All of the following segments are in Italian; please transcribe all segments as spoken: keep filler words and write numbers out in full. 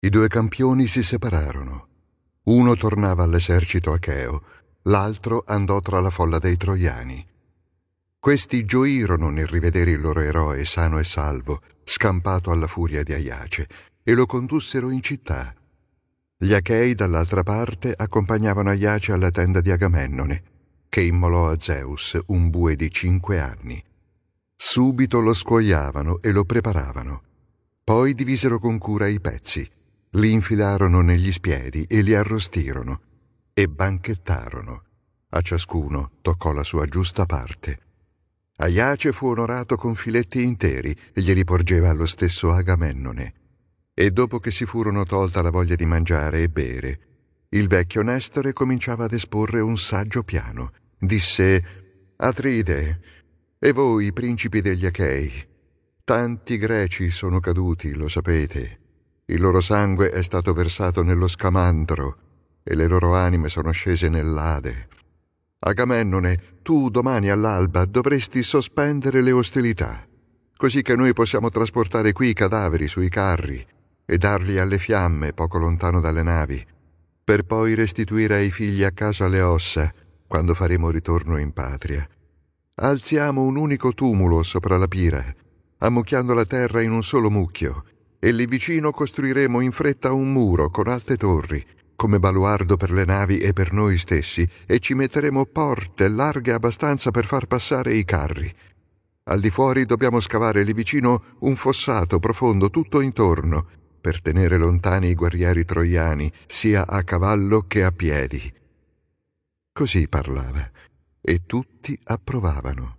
I due campioni si separarono. Uno tornava all'esercito acheo, l'altro andò tra la folla dei troiani. Questi gioirono nel rivedere il loro eroe sano e salvo, scampato alla furia di Aiace, e lo condussero in città. Gli achei dall'altra parte accompagnavano Aiace alla tenda di Agamennone, che immolò a Zeus un bue di cinque anni. Subito lo scuoiavano e lo preparavano. Poi divisero con cura i pezzi, li infilarono negli spiedi e li arrostirono, e banchettarono. A ciascuno toccò la sua giusta parte. Aiace fu onorato con filetti interi e glieli porgeva lo stesso Agamennone. E dopo che si furono tolta la voglia di mangiare e bere, il vecchio Nestore cominciava ad esporre un saggio piano. Disse: Atride, e voi, principi degli Achei, tanti greci sono caduti, lo sapete. Il loro sangue è stato versato nello Scamandro e le loro anime sono scese nell'Ade. Agamennone, tu domani all'alba dovresti sospendere le ostilità, così che noi possiamo trasportare qui i cadaveri sui carri e darli alle fiamme poco lontano dalle navi, per poi restituire ai figli a casa le ossa quando faremo ritorno in patria. Alziamo un unico tumulo sopra la pira, ammucchiando la terra in un solo mucchio, e lì vicino costruiremo in fretta un muro con alte torri, come baluardo per le navi e per noi stessi, e ci metteremo porte larghe abbastanza per far passare i carri. Al di fuori dobbiamo scavare lì vicino un fossato profondo tutto intorno, per tenere lontani i guerrieri troiani, sia a cavallo che a piedi. Così parlava, e tutti approvavano.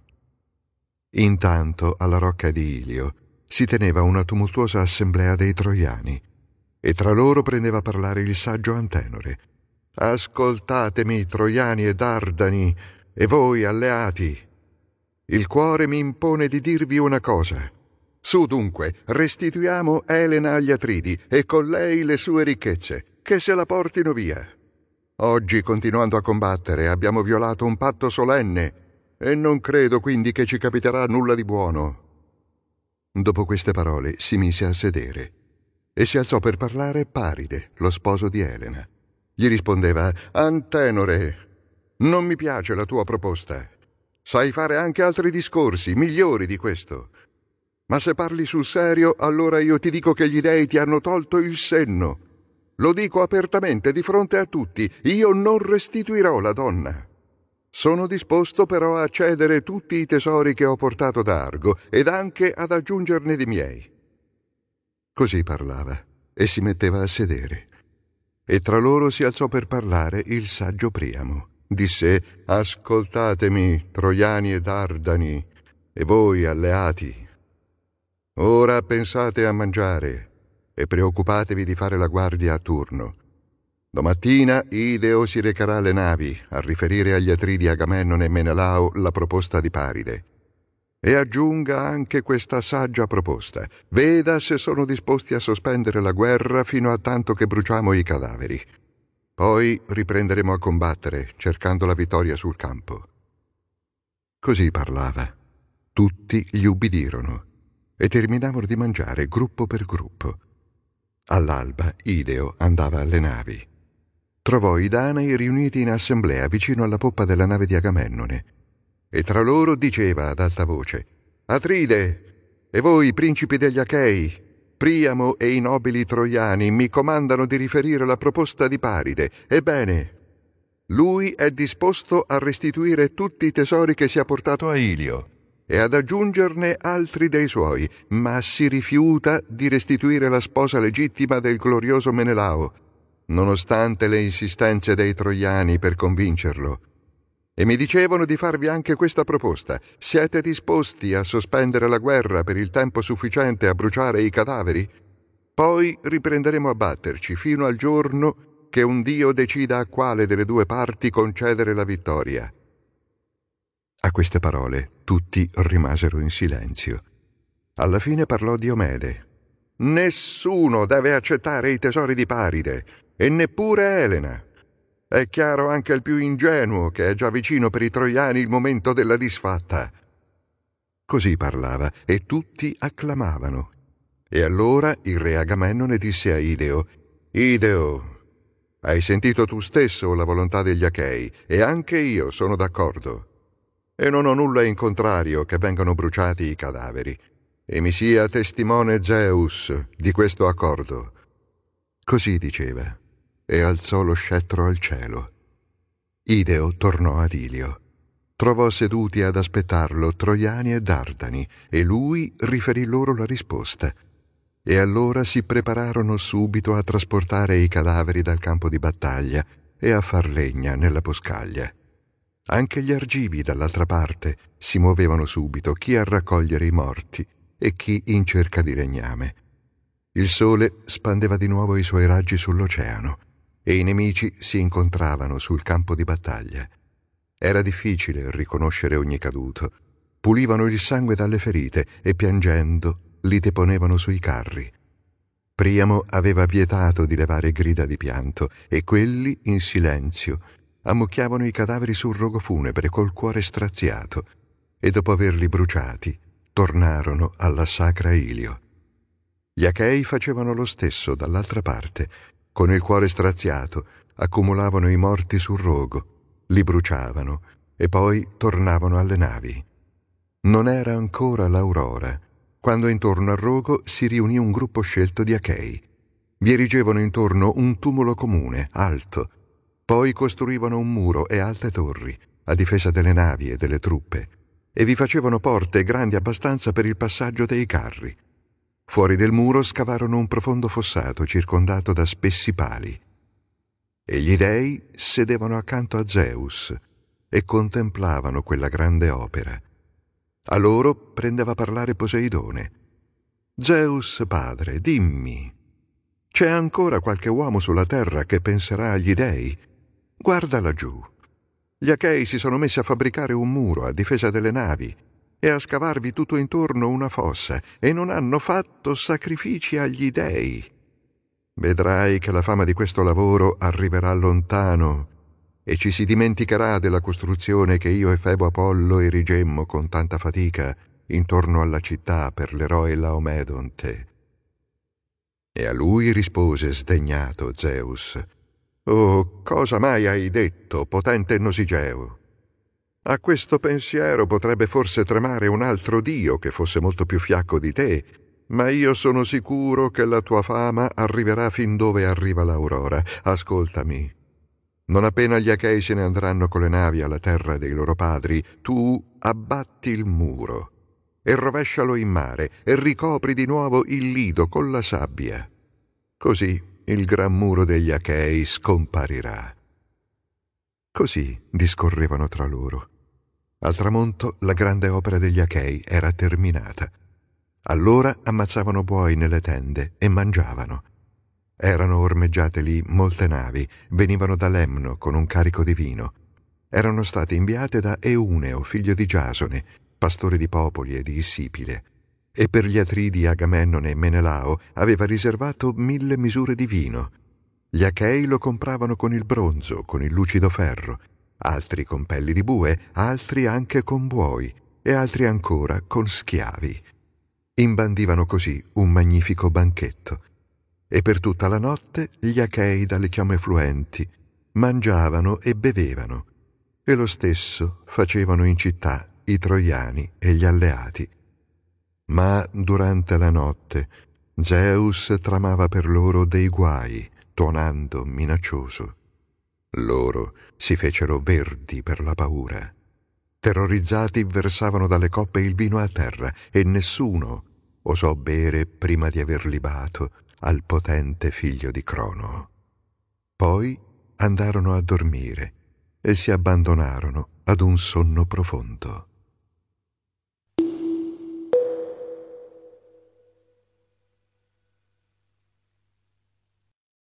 Intanto, alla rocca di Ilio, si teneva una tumultuosa assemblea dei troiani, e tra loro prendeva a parlare il saggio Antenore. Ascoltatemi, troiani e dardani, e voi, alleati. Il cuore mi impone di dirvi una cosa. Su dunque, restituiamo Elena agli Atridi e con lei le sue ricchezze, che se la portino via. Oggi, continuando a combattere, abbiamo violato un patto solenne e non credo quindi che ci capiterà nulla di buono. Dopo queste parole si mise a sedere e si alzò per parlare Paride, lo sposo di Elena. Gli rispondeva: Antenore, non mi piace la tua proposta. Sai fare anche altri discorsi, migliori di questo. Ma se parli sul serio, allora io ti dico che gli dei ti hanno tolto il senno. Lo dico apertamente di fronte a tutti, io non restituirò la donna. Sono disposto però a cedere tutti i tesori che ho portato da Argo ed anche ad aggiungerne di miei. Così parlava e si metteva a sedere. E tra loro si alzò per parlare il saggio Priamo. Disse: Ascoltatemi, troiani e dardani, e voi, alleati. Ora pensate a mangiare e preoccupatevi di fare la guardia a turno. Domattina Ideo si recherà alle navi a riferire agli Atridi Agamennone e Menelao la proposta di Paride. E aggiunga anche questa saggia proposta. Veda se sono disposti a sospendere la guerra fino a tanto che bruciamo i cadaveri. Poi riprenderemo a combattere, cercando la vittoria sul campo. Così parlava. Tutti gli ubbidirono e terminavano di mangiare gruppo per gruppo. All'alba Ideo andava alle navi. Trovò i Danai riuniti in assemblea vicino alla poppa della nave di Agamennone, e tra loro diceva ad alta voce: Atride, e voi, principi degli Achei, Priamo e i nobili troiani mi comandano di riferire la proposta di Paride. Ebbene, lui è disposto a restituire tutti i tesori che si è portato a Ilio e ad aggiungerne altri dei suoi, ma si rifiuta di restituire la sposa legittima del glorioso Menelao, nonostante le insistenze dei troiani per convincerlo. E mi dicevano di farvi anche questa proposta. Siete disposti a sospendere la guerra per il tempo sufficiente a bruciare i cadaveri? Poi riprenderemo a batterci fino al giorno che un dio decida a quale delle due parti concedere la vittoria. A queste parole tutti rimasero in silenzio. Alla fine parlò Diomede. Nessuno deve accettare i tesori di Paride, e neppure Elena. È chiaro anche al più ingenuo che è già vicino per i troiani il momento della disfatta. Così parlava, e tutti acclamavano. E allora il re Agamennone disse a Ideo: Ideo, hai sentito tu stesso la volontà degli Achei, e anche io sono d'accordo. E non ho nulla in contrario che vengano bruciati i cadaveri, e mi sia testimone Zeus di questo accordo. Così diceva, e alzò lo scettro al cielo. Ideo tornò ad Ilio. Trovò seduti ad aspettarlo Troiani e Dardani, e lui riferì loro la risposta. E allora si prepararono subito a trasportare i cadaveri dal campo di battaglia e a far legna nella boscaglia. Anche gli argivi dall'altra parte si muovevano subito, chi a raccogliere i morti e chi in cerca di legname. Il sole spandeva di nuovo i suoi raggi sull'oceano e i nemici si incontravano sul campo di battaglia. Era difficile riconoscere ogni caduto. Pulivano il sangue dalle ferite e piangendo li deponevano sui carri. Priamo aveva vietato di levare grida di pianto e quelli, in silenzio, ammucchiavano i cadaveri sul rogo funebre col cuore straziato e dopo averli bruciati tornarono alla sacra Ilio. Gli Achei facevano lo stesso dall'altra parte. Con il cuore straziato accumulavano i morti sul rogo, li bruciavano e poi tornavano alle navi. Non era ancora l'aurora, quando intorno al rogo si riunì un gruppo scelto di Achei. Vi erigevano intorno un tumulo comune, alto. Poi costruivano un muro e alte torri, a difesa delle navi e delle truppe, e vi facevano porte grandi abbastanza per il passaggio dei carri. Fuori del muro scavarono un profondo fossato circondato da spessi pali. E gli dei sedevano accanto a Zeus e contemplavano quella grande opera. A loro prendeva a parlare Poseidone. Zeus padre, dimmi, c'è ancora qualche uomo sulla terra che penserà agli dei? Guarda laggiù. Gli Achei si sono messi a fabbricare un muro a difesa delle navi e a scavarvi tutto intorno una fossa e non hanno fatto sacrifici agli dei. Vedrai che la fama di questo lavoro arriverà lontano e ci si dimenticherà della costruzione che io e Febo Apollo erigemmo con tanta fatica intorno alla città per l'eroe Laomedonte. E a lui rispose sdegnato Zeus: «Oh, cosa mai hai detto, potente Nosigeo? A questo pensiero potrebbe forse tremare un altro dio che fosse molto più fiacco di te, ma io sono sicuro che la tua fama arriverà fin dove arriva l'aurora. Ascoltami. Non appena gli Achei se ne andranno con le navi alla terra dei loro padri, tu abbatti il muro e rovescialo in mare e ricopri di nuovo il lido con la sabbia. Così il gran muro degli Achei scomparirà». Così discorrevano tra loro. Al tramonto la grande opera degli Achei era terminata. Allora ammazzavano buoi nelle tende e mangiavano. Erano ormeggiate lì molte navi, venivano da Lemno con un carico di vino. Erano state inviate da Euneo, figlio di Giasone, pastore di popoli e di Issipile, e per gli Atridi Agamennone e Menelao aveva riservato mille misure di vino. Gli Achei lo compravano con il bronzo, con il lucido ferro, altri con pelli di bue, altri anche con buoi, e altri ancora con schiavi. Imbandivano così un magnifico banchetto. E per tutta la notte gli Achei dalle chiome fluenti mangiavano e bevevano, e lo stesso facevano in città i Troiani e gli alleati. Ma durante la notte Zeus tramava per loro dei guai, tuonando minaccioso. Loro si fecero verdi per la paura. Terrorizzati versavano dalle coppe il vino a terra e nessuno osò bere prima di aver libato al potente figlio di Crono. Poi andarono a dormire e si abbandonarono ad un sonno profondo.